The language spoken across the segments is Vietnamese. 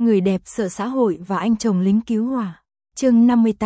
Người đẹp sợ xã hội và anh chồng lính cứu hỏa. Chương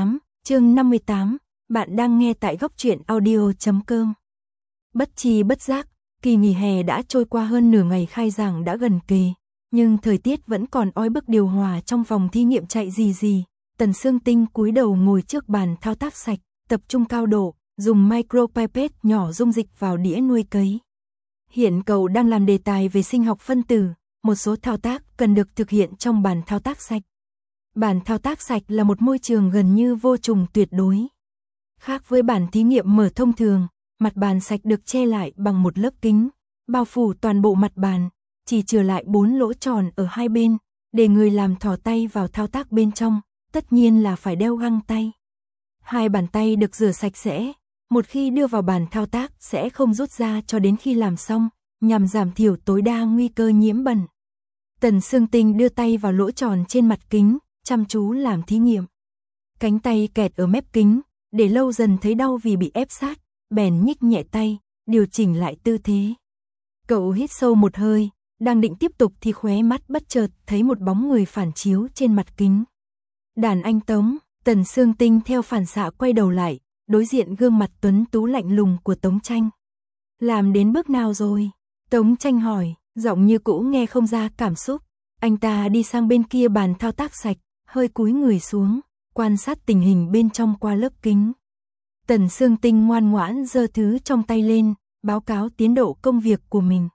58, bạn đang nghe tại góc truyện audio.com. Bất chi bất giác, kỳ nghỉ hè đã trôi qua hơn nửa ngày khai giảng đã gần kề, nhưng thời tiết vẫn còn oi bức, điều hòa trong phòng thí nghiệm chạy rì rì. Tần Sương Tinh cúi đầu ngồi trước bàn thao tác sạch, tập trung cao độ, dùng micropipette nhỏ dung dịch vào đĩa nuôi cấy. Hiện cậu đang làm đề tài về sinh học phân tử, một số thao tác cần được thực hiện trong bàn thao tác sạch. Bàn thao tác sạch là một môi trường gần như vô trùng tuyệt đối. Khác với bàn thí nghiệm mở thông thường, mặt bàn sạch được che lại bằng một lớp kính, bao phủ toàn bộ mặt bàn, chỉ chừa lại 4 lỗ tròn ở hai bên, để người làm thò tay vào thao tác bên trong, tất nhiên là phải đeo găng tay. Hai bàn tay được rửa sạch sẽ, một khi đưa vào bàn thao tác sẽ không rút ra cho đến khi làm xong, nhằm giảm thiểu tối đa nguy cơ nhiễm bẩn. Tần Sương Tinh đưa tay vào lỗ tròn trên mặt kính, chăm chú làm thí nghiệm. Cánh tay kẹt ở mép kính, để lâu dần thấy đau vì bị ép sát, bèn nhích nhẹ tay, điều chỉnh lại tư thế. Cậu hít sâu một hơi, đang định tiếp tục thì khóe mắt bất chợt thấy một bóng người phản chiếu trên mặt kính. Đàn anh Tống. Tần Sương Tinh theo phản xạ quay đầu lại, đối diện gương mặt tuấn tú lạnh lùng của Tống Tranh. Làm đến bước nào rồi? Tống Tranh hỏi, giọng như cũ nghe không ra cảm xúc. Anh ta đi sang bên kia bàn thao tác sạch, hơi cúi người xuống, quan sát tình hình bên trong qua lớp kính. Tần Sương Tinh ngoan ngoãn giơ thứ trong tay lên, báo cáo tiến độ công việc của mình.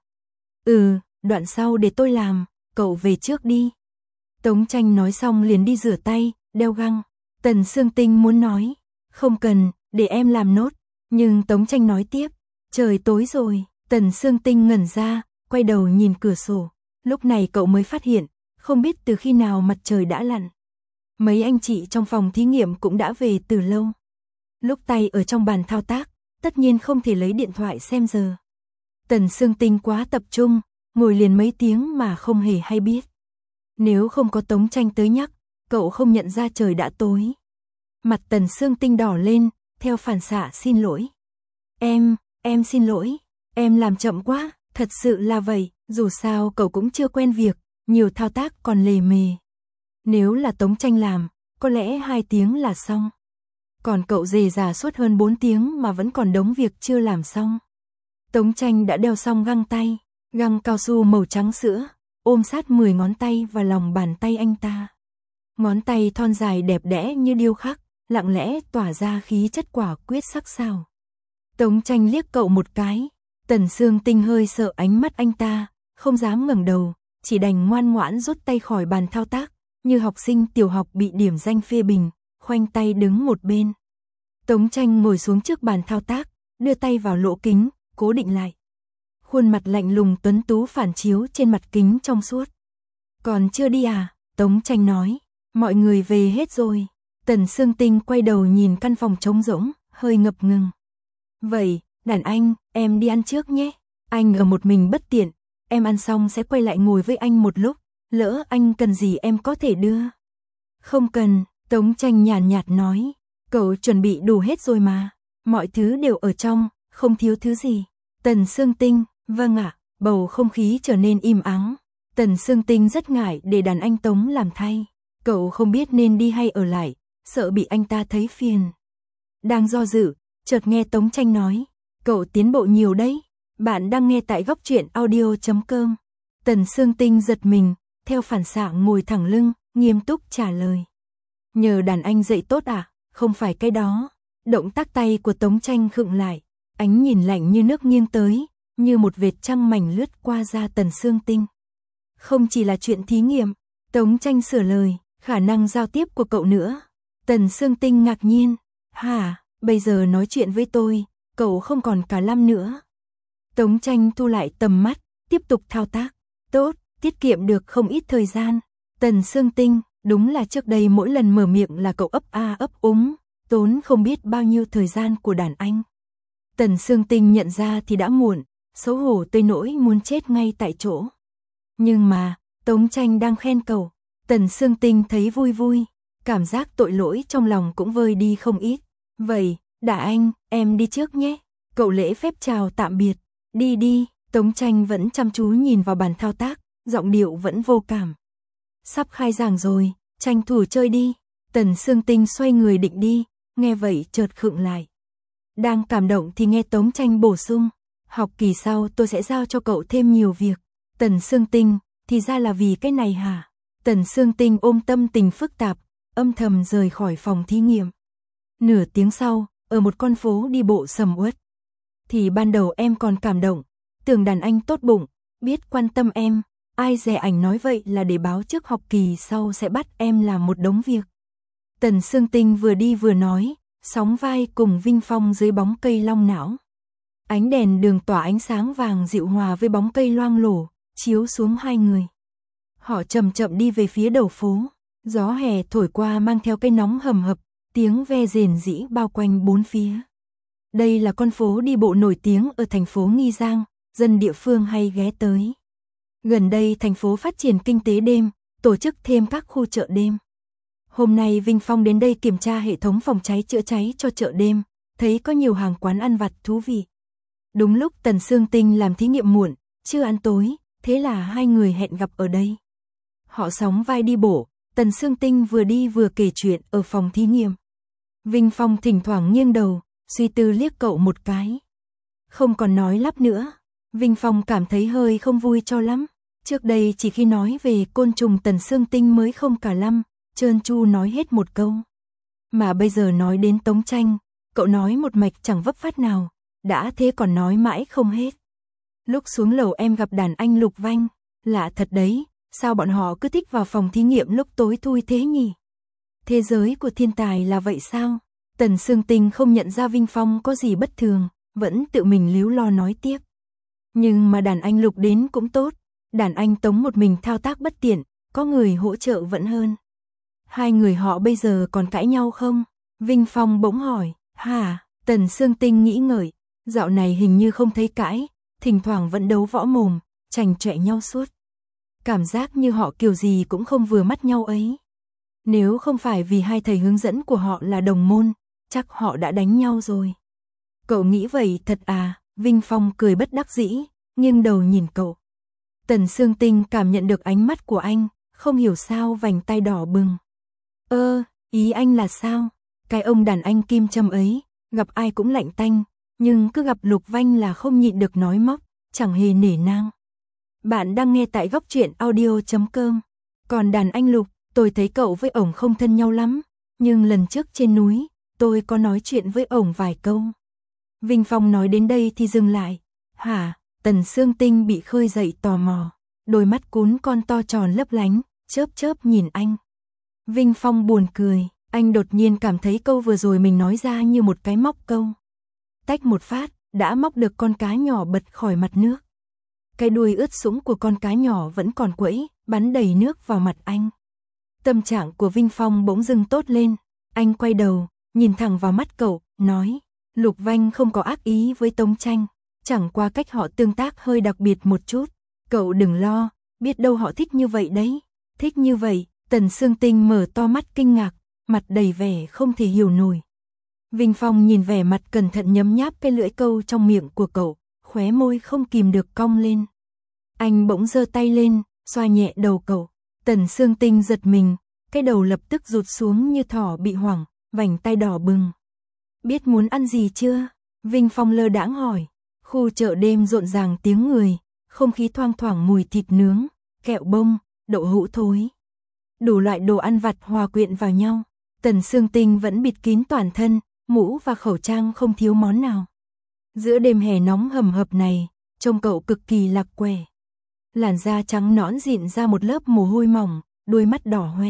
Đoạn sau để tôi làm, cậu về trước đi. Tống Tranh nói xong liền đi rửa tay, đeo găng. Tần Sương Tinh muốn nói, không cần, để em làm nốt, nhưng Tống Tranh nói tiếp, trời tối rồi. Tần Sương Tinh ngẩn ra, quay đầu nhìn cửa sổ, lúc này cậu mới phát hiện, không biết từ khi nào mặt trời đã lặn. Mấy anh chị trong phòng thí nghiệm cũng đã về từ lâu. Lúc tay ở trong bàn thao tác, tất nhiên không thể lấy điện thoại xem giờ. Tần Sương Tinh quá tập trung, ngồi liền mấy tiếng mà không hề hay biết. Nếu không có Tống Tranh tới nhắc, cậu không nhận ra trời đã tối. Mặt Tần Sương Tinh đỏ lên, theo phản xạ xin lỗi. Em xin lỗi, em làm chậm quá, thật sự là vậy, dù sao cậu cũng chưa quen việc, nhiều thao tác còn lề mề. Nếu là Tống Tranh làm, có lẽ 2 tiếng là xong. Còn cậu rề rà suốt hơn 4 tiếng mà vẫn còn đống việc chưa làm xong. Tống Tranh đã đeo xong găng tay, găng cao su màu trắng sữa, ôm sát 10 ngón tay vào lòng bàn tay anh ta. Ngón tay thon dài đẹp đẽ như điêu khắc, lặng lẽ tỏa ra khí chất quả quyết sắc sảo. Tống Tranh liếc cậu một cái, Tần Sương Tinh hơi sợ ánh mắt anh ta, không dám ngẩng đầu, chỉ đành ngoan ngoãn rút tay khỏi bàn thao tác, như học sinh tiểu học bị điểm danh phê bình, khoanh tay đứng một bên. Tống Tranh ngồi xuống trước bàn thao tác, đưa tay vào lỗ kính, cố định lại. Khuôn mặt lạnh lùng tuấn tú phản chiếu trên mặt kính trong suốt. Còn chưa đi à? Tống Tranh nói. Mọi người về hết rồi. Tần Sương Tinh quay đầu nhìn căn phòng trống rỗng, hơi ngập ngừng. Vậy, đàn anh, em đi ăn trước nhé. Anh ở một mình bất tiện, em ăn xong sẽ quay lại ngồi với anh một lúc, lỡ anh cần gì em có thể đưa. Không cần, Tống Tranh nhàn nhạt nói. Cậu chuẩn bị đủ hết rồi mà, mọi thứ đều ở trong, không thiếu thứ gì. Tần Sương Tinh, vâng ạ. Bầu không khí trở nên im ắng. Tần Sương Tinh rất ngại để đàn anh Tống làm thay. Cậu không biết nên đi hay ở lại, sợ bị anh ta thấy phiền. Đang do dự, chợt nghe Tống Tranh nói, cậu tiến bộ nhiều đấy, bạn đang nghe tại góc truyện audio.com. Tần Sương Tinh giật mình, theo phản xạ ngồi thẳng lưng, nghiêm túc trả lời. Nhờ đàn anh dạy tốt à, không phải cái đó. Động tác tay của Tống Tranh khựng lại, ánh nhìn lạnh như nước nghiêng tới, như một vệt trăng mảnh lướt qua da Tần Sương Tinh. Không chỉ là chuyện thí nghiệm, Tống Tranh sửa lời, khả năng giao tiếp của cậu nữa. Tần Sương Tinh ngạc nhiên, hả, bây giờ nói chuyện với tôi, cậu không còn cả Lâm nữa. Tống Tranh thu lại tầm mắt, tiếp tục thao tác. Tốt, tiết kiệm được không ít thời gian. Tần Sương Tinh, đúng là trước đây mỗi lần mở miệng là cậu ấp a ấp úng, tốn không biết bao nhiêu thời gian của đàn anh. Tần Sương Tinh nhận ra thì đã muộn, xấu hổ tới nỗi muốn chết ngay tại chỗ. Nhưng mà, Tống Tranh đang khen cậu, Tần Sương Tinh thấy vui vui, cảm giác tội lỗi trong lòng cũng vơi đi không ít. Vậy, đả anh, em đi trước nhé. Cậu lễ phép chào tạm biệt. Đi đi, Tống Tranh vẫn chăm chú nhìn vào bàn thao tác, giọng điệu vẫn vô cảm. sắp khai giảng rồi, tranh thủ chơi đi. Tần Sương Tinh xoay người định đi, nghe vậy chợt khựng lại. Đang cảm động thì nghe Tống Tranh bổ sung, học kỳ sau tôi sẽ giao cho cậu thêm nhiều việc. Tần Sương Tinh, thì ra là vì cái này hả? Tần Sương Tinh ôm tâm tình phức tạp, âm thầm rời khỏi phòng thí nghiệm. Nửa tiếng sau, ở một con phố đi bộ sầm uất, thì ban đầu em còn cảm động, tưởng đàn anh tốt bụng, biết quan tâm em, ai dè ảnh nói vậy là để báo trước học kỳ sau sẽ bắt em làm một đống việc. Tần Sương Tinh vừa đi vừa nói, sóng vai cùng Vinh Phong dưới bóng cây long não. Ánh đèn đường tỏa ánh sáng vàng dịu hòa với bóng cây loang lổ, chiếu xuống hai người. Họ chậm chậm đi về phía đầu phố, gió hè thổi qua mang theo cái nóng hầm hập, tiếng ve rền rĩ bao quanh bốn phía. Đây là con phố đi bộ nổi tiếng ở thành phố Nghi Giang, dân địa phương hay ghé tới. Gần đây thành phố phát triển kinh tế đêm, tổ chức thêm các khu chợ đêm. Hôm nay Vinh Phong đến đây kiểm tra hệ thống phòng cháy chữa cháy cho chợ đêm, thấy có nhiều hàng quán ăn vặt thú vị. Đúng lúc Tần Sương Tinh làm thí nghiệm muộn, chưa ăn tối, thế là hai người hẹn gặp ở đây. Họ sóng vai đi bộ, Tần Sương Tinh vừa đi vừa kể chuyện ở phòng thí nghiệm. Vinh Phong thỉnh thoảng nghiêng đầu, suy tư liếc cậu một cái. Không còn nói lắp nữa, Vinh Phong cảm thấy hơi không vui cho lắm. Trước đây chỉ khi nói về côn trùng Tần Sương Tinh mới không cả lăm, trơn tru nói hết một câu. Mà bây giờ nói đến Tống Tranh, cậu nói một mạch chẳng vấp phát nào, đã thế còn nói mãi không hết. Lúc xuống lầu em gặp đàn anh Lục Vanh, lạ thật đấy, sao bọn họ cứ thích vào phòng thí nghiệm lúc tối thui thế nhỉ? Thế giới của thiên tài là vậy sao? Tần Sương Tinh không nhận ra Vinh Phong có gì bất thường, vẫn tự mình líu lo nói tiếp. Nhưng mà đàn anh Lục đến cũng tốt, đàn anh Tống một mình thao tác bất tiện, có người hỗ trợ vẫn hơn. Hai người họ bây giờ còn cãi nhau không? Vinh Phong bỗng hỏi. Hả? Tần Sương Tinh nghĩ ngợi, dạo này hình như không thấy cãi, thỉnh thoảng vẫn đấu võ mồm, chành chọe nhau suốt. Cảm giác như họ kiểu gì cũng không vừa mắt nhau ấy. Nếu không phải vì hai thầy hướng dẫn của họ là đồng môn, chắc họ đã đánh nhau rồi. Cậu nghĩ vậy thật à? Vinh Phong cười bất đắc dĩ, nghiêng đầu nhìn cậu. Tần Sương Tinh cảm nhận được ánh mắt của anh, không hiểu sao vành tay đỏ bừng. Ý anh là sao? Cái ông đàn anh Kim Trâm ấy, gặp ai cũng lạnh tanh, nhưng cứ gặp Lục Vanh là không nhịn được nói móc, chẳng hề nể nang. Bạn đang nghe tại Góc Truyện Audio.com. Còn đàn anh Lục, tôi thấy cậu với ổng không thân nhau lắm, nhưng lần trước trên núi, tôi có nói chuyện với ổng vài câu. Vinh Phong nói đến đây thì dừng lại. Hả? Tần Sương Tinh bị khơi dậy tò mò, đôi mắt cún con to tròn lấp lánh, chớp chớp nhìn anh. Vinh Phong buồn cười, anh đột nhiên cảm thấy câu vừa rồi mình nói ra như một cái móc câu. Tách một phát, đã móc được con cá nhỏ bật khỏi mặt nước. Cái đuôi ướt sũng của con cá nhỏ vẫn còn quẫy, bắn đầy nước vào mặt anh. Tâm trạng của Vinh Phong bỗng dưng tốt lên, anh quay đầu, nhìn thẳng vào mắt cậu, nói, Lục Vanh không có ác ý với Tống Tranh, chẳng qua cách họ tương tác hơi đặc biệt một chút, cậu đừng lo, biết đâu họ thích như vậy đấy. Thích như vậy? Tần Sương Tinh mở to mắt kinh ngạc, mặt đầy vẻ không thể hiểu nổi. Vinh Phong nhìn vẻ mặt cẩn thận nhấm nháp cái lưỡi câu trong miệng của cậu, khóe môi không kìm được cong lên. Anh bỗng giơ tay lên, xoa nhẹ đầu cậu. Tần Sương Tinh giật mình, cái đầu lập tức rụt xuống như thỏ bị hoảng, vành tay đỏ bừng. Biết muốn ăn gì chưa? Vinh Phong lơ đãng hỏi. Khu chợ đêm rộn ràng tiếng người, không khí thoang thoảng mùi thịt nướng, kẹo bông, đậu hũ thối. Đủ loại đồ ăn vặt hòa quyện vào nhau. Tần Sương Tinh vẫn bịt kín toàn thân, mũ và khẩu trang không thiếu món nào. Giữa đêm hè nóng hầm hập này, trông cậu cực kỳ lạc quẻ. Làn da trắng nõn dịn ra một lớp mồ hôi mỏng, đôi mắt đỏ hoe.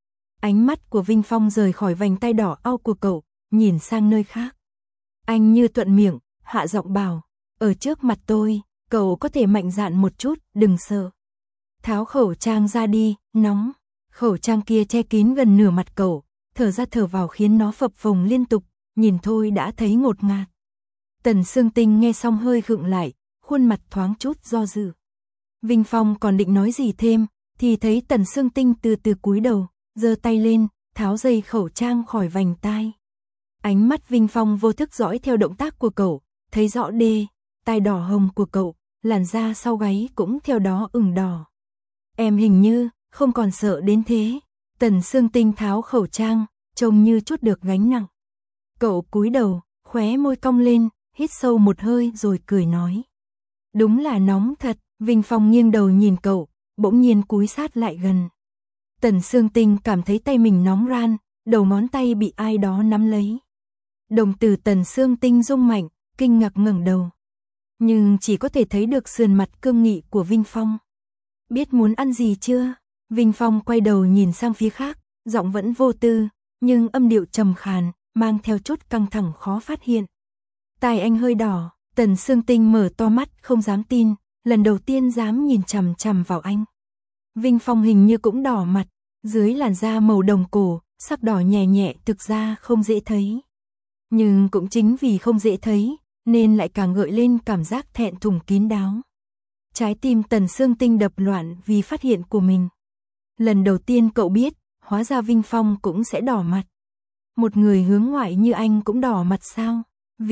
Ánh mắt của Vinh Phong rời khỏi vành tay đỏ au của cậu, nhìn sang nơi khác. Anh như thuận miệng, hạ giọng bảo, ở trước mặt tôi, cậu có thể mạnh dạn một chút, đừng sợ. Tháo khẩu trang ra đi, nóng. Khẩu trang kia che kín gần nửa mặt cậu, thở ra thở vào khiến nó phập phồng liên tục, nhìn thôi đã thấy ngột ngạt. Tần Sương Tinh nghe xong hơi khựng lại, khuôn mặt thoáng chút do dự. Vinh Phong còn định nói gì thêm, thì thấy Tần Sương Tinh từ từ cúi đầu, giơ tay lên, tháo dây khẩu trang khỏi vành tai. Ánh mắt Vinh Phong vô thức dõi theo động tác của cậu, thấy rõ đê, tai đỏ hồng của cậu, làn da sau gáy cũng theo đó ửng đỏ. Em hình như không còn sợ đến thế. Tần Sương Tinh tháo khẩu trang, trông như chút được gánh nặng. Cậu cúi đầu, khóe môi cong lên, hít sâu một hơi rồi cười nói. Đúng là nóng thật. Vinh Phong nghiêng đầu nhìn cậu, bỗng nhiên cúi sát lại gần. Tần Sương Tinh cảm thấy tay mình nóng ran, đầu ngón tay bị ai đó nắm lấy. Đồng tử Tần Sương Tinh rung mạnh, kinh ngạc ngẩng đầu. Nhưng chỉ có thể thấy được sườn mặt cương nghị của Vinh Phong. Biết muốn ăn gì chưa? Vinh Phong quay đầu nhìn sang phía khác, giọng vẫn vô tư, nhưng âm điệu trầm khàn, mang theo chút căng thẳng khó phát hiện. Tai anh hơi đỏ, Tần Sương Tinh mở to mắt không dám tin, lần đầu tiên dám nhìn chằm chằm vào anh. Vinh Phong hình như cũng đỏ mặt, dưới làn da màu đồng cổ, sắc đỏ nhẹ nhẹ thực ra không dễ thấy. Nhưng cũng chính vì không dễ thấy, nên lại càng gợi lên cảm giác thẹn thùng kín đáo. Trái tim Tần Sương Tinh đập loạn vì phát hiện của mình. Lần đầu tiên cậu biết, hóa ra Vinh Phong cũng sẽ đỏ mặt. Một người hướng ngoại như anh cũng đỏ mặt sao?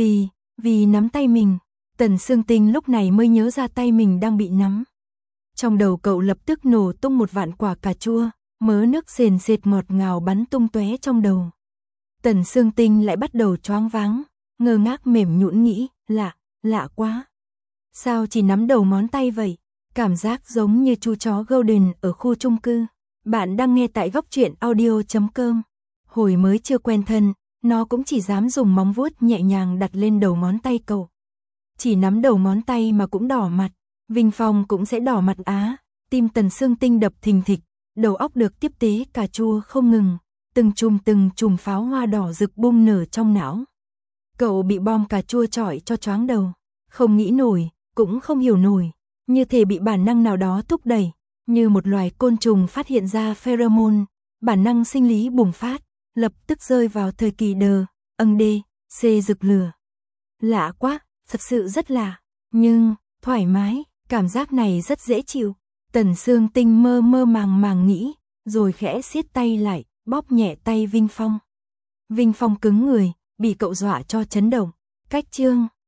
Vì nắm tay mình. Tần Sương Tinh lúc này mới nhớ ra tay mình đang bị nắm. Trong đầu cậu lập tức nổ tung một vạn quả cà chua, mớ nước sền sệt ngọt ngào bắn tung tóe trong đầu. Tần Sương Tinh lại bắt đầu choáng váng, ngơ ngác mềm nhũn nghĩ, lạ quá. Sao chỉ nắm đầu ngón tay vậy? Cảm giác giống như chú chó Golden ở khu chung cư. Bạn đang nghe tại góc truyện audio.com. Hồi mới chưa quen thân, nó cũng chỉ dám dùng móng vuốt nhẹ nhàng đặt lên đầu ngón tay cậu. Chỉ nắm đầu ngón tay mà cũng đỏ mặt, Vinh Phong cũng sẽ đỏ mặt á. Tim Tần Sương Tinh đập thình thịch, đầu óc được tiếp tế cà chua không ngừng, từng chùm pháo hoa đỏ rực bung nở trong não. Cậu bị bom cà chua chọi cho choáng đầu, không nghĩ nổi, cũng không hiểu nổi, như thể bị bản năng nào đó thúc đẩy, như một loài côn trùng phát hiện ra pheromone, bản năng sinh lý bùng phát, lập tức rơi vào thời kỳ C rực lửa. Lạ quá, thật sự rất lạ, nhưng thoải mái, cảm giác này rất dễ chịu. Tần Sương Tinh mơ màng nghĩ, rồi khẽ siết tay lại, bóp nhẹ tay Vinh Phong. Vinh Phong cứng người, bị cậu dọa cho chấn động. Cách chương